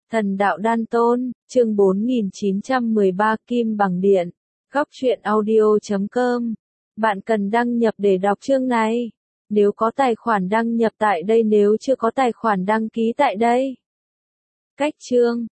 Thần đạo đan tôn, chương 4913 Kim bằng điện. Góc truyện audio.com. Bạn cần đăng nhập để đọc chương này. Nếu có tài khoản đăng nhập tại đây, nếu chưa có tài khoản đăng ký tại đây. Cách chương.